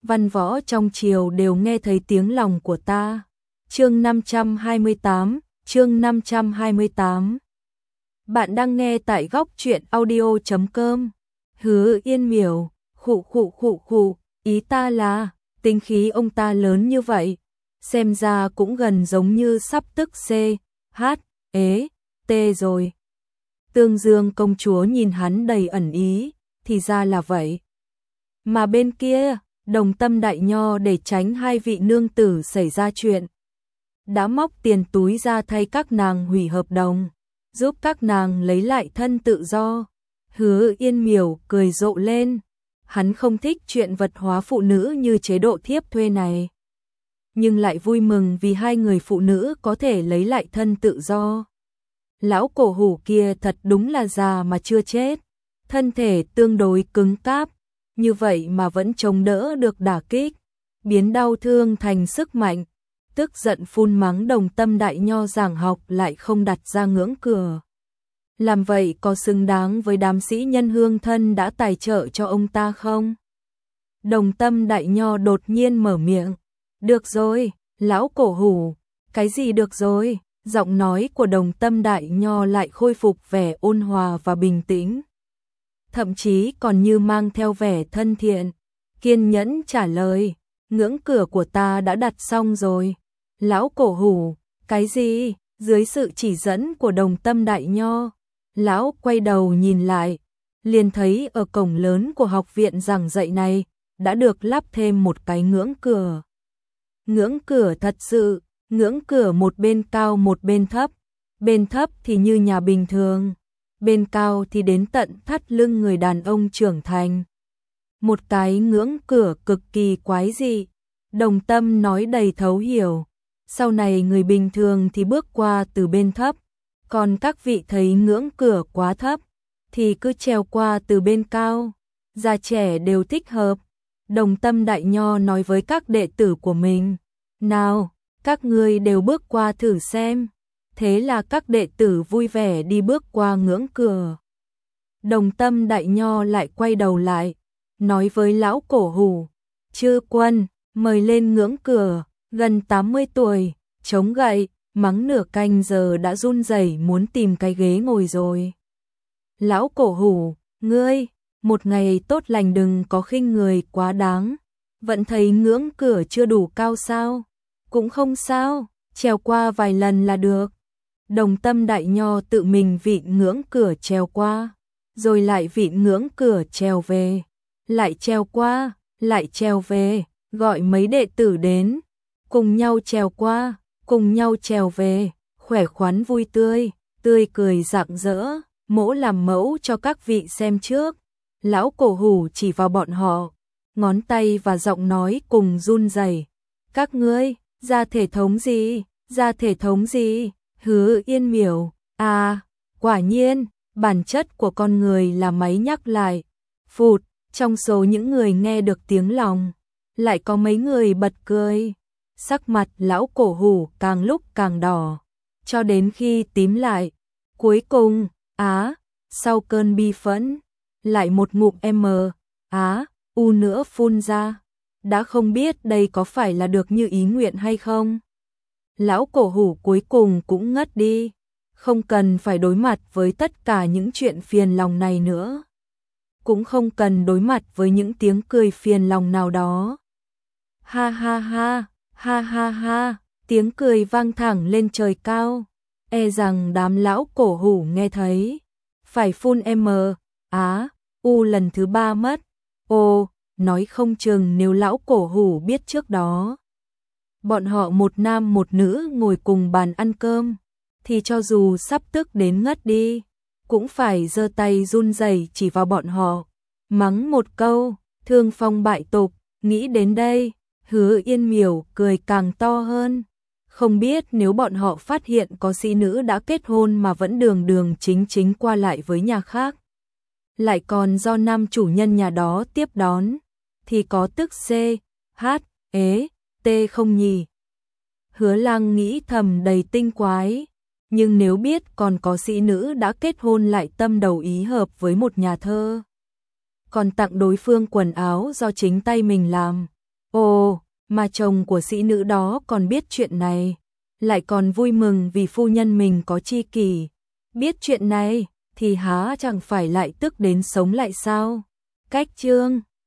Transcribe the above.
văn võ trong triều đều nghe thấy tiếng lòng của ta. Chương 528, chương 528. Bạn đang nghe tại góc truyện audio.com. Hứa Yên Miểu, khụ, ý ta là, tính khí ông ta lớn như vậy, xem ra cũng gần giống như sắp tức C, H, ế, T rồi. Tương Dương công chúa nhìn hắn đầy ẩn ý, thì ra là vậy. Mà bên kia, Đồng Tâm đại nho để tránh hai vị nương tử xảy ra chuyện, đã móc tiền túi ra thay các nàng hủy hợp đồng, giúp các nàng lấy lại thân tự do. Hứa Yên Miểu cười rộ lên, hắn không thích chuyện vật hóa phụ nữ như chế độ thiếp thuê này, nhưng lại vui mừng vì hai người phụ nữ có thể lấy lại thân tự do. Lão cổ hủ kia thật đúng là già mà chưa chết, thân thể tương đối cứng cáp, như vậy mà vẫn chống đỡ được đả kích, biến đau thương thành sức mạnh. Tức giận phun mắng Đồng Tâm đại nho giảng học lại không đặt ra ngưỡng cửa. Làm vậy có xứng đáng với đám sĩ nhân hương thân đã tài trợ cho ông ta không? Đồng Tâm đại nho đột nhiên mở miệng. Được rồi, lão cổ hủ. Cái gì được rồi? Giọng nói của Đồng Tâm đại nho lại khôi phục vẻ ôn hòa và bình tĩnh. Thậm chí còn như mang theo vẻ thân thiện, kiên nhẫn trả lời. Ngưỡng cửa của ta đã đặt xong rồi. Lão cổ hủ, cái gì? Dưới sự chỉ dẫn của Đồng Tâm đại nho, lão quay đầu nhìn lại, liền thấy ở cổng lớn của học viện giảng dạy này đã được lắp thêm một cái ngưỡng cửa. Ngưỡng cửa thật sự, ngưỡng cửa một bên cao một bên thấp. Bên thấp thì như nhà bình thường, bên cao thì đến tận thắt lưng người đàn ông trưởng thành. Một cái ngưỡng cửa cực kỳ quái dị. Đồng Tâm nói đầy thấu hiểu. Sau này người bình thường thì bước qua từ bên thấp, còn các vị thấy ngưỡng cửa quá thấp thì cứ trèo qua từ bên cao. Già trẻ đều thích hợp. Đồng Tâm đại nho nói với các đệ tử của mình, nào, các ngươi đều bước qua thử xem. Thế là các đệ tử vui vẻ đi bước qua ngưỡng cửa. Đồng Tâm đại nho lại quay đầu lại, nói với lão cổ hủ, chư quân, mời lên ngưỡng cửa. Gần 80 tuổi, chống gậy, mắng nửa canh giờ đã run rẩy muốn tìm cái ghế ngồi rồi. Lão cổ hủ, ngươi, một ngày tốt lành đừng có khinh người quá đáng. Vẫn thấy ngưỡng cửa chưa đủ cao sao? Cũng không sao, trèo qua vài lần là được. Đồng Tâm đại nho tự mình vịn ngưỡng cửa trèo qua, rồi lại vịn ngưỡng cửa trèo về, lại trèo qua, lại trèo về, gọi mấy đệ tử đến. Cùng nhau trèo qua, cùng nhau trèo về, khỏe khoắn vui tươi, tươi cười rạng rỡ, mỗ làm mẫu cho các vị xem trước. Lão cổ hủ chỉ vào bọn họ, ngón tay và giọng nói cùng run rẩy. Các ngươi, ra thể thống gì, ra thể thống gì? Hứa Yên Miểu, à, quả nhiên, bản chất của con người là máy nhắc lại. Phụt, trong số những người nghe được tiếng lòng, lại có mấy người bật cười. Sắc mặt lão cổ hủ càng lúc càng đỏ, cho đến khi tím lại. Cuối cùng, sau cơn bi phẫn, lại một ngụm u nữa phun ra. Đã không biết đây có phải là được như ý nguyện hay không. Lão cổ hủ cuối cùng cũng ngất đi, không cần phải đối mặt với tất cả những chuyện phiền lòng này nữa. Cũng không cần đối mặt với những tiếng cười phiền lòng nào đó. Ha ha ha. Ha ha ha, tiếng cười vang thẳng lên trời cao, e rằng đám lão cổ hủ nghe thấy, phải phun lần thứ 3 mất. Ồ, nói không chừng nếu lão cổ hủ biết trước đó, bọn họ một nam một nữ ngồi cùng bàn ăn cơm, thì cho dù sắp tức đến ngất đi, cũng phải giơ tay run rẩy chỉ vào bọn họ, mắng một câu, thương phong bại tục. Nghĩ đến đây, Hứa Yên Miểu cười càng to hơn. Không biết nếu bọn họ phát hiện có sĩ nữ đã kết hôn mà vẫn đường đường chính chính qua lại với nhà khác, lại còn do nam chủ nhân nhà đó tiếp đón, thì có tức C, H, ế, T không nhỉ? Hứa Lăng nghĩ thầm đầy tinh quái, nhưng nếu biết còn có sĩ nữ đã kết hôn lại tâm đầu ý hợp với một nhà thơ, còn tặng đối phương quần áo do chính tay mình làm, Ồ, mà chồng của sĩ nữ đó còn biết chuyện này, lại còn vui mừng vì phu nhân mình có tri kỷ. Biết chuyện này, thì há chẳng phải lại tức đến sống lại sao? Cách chương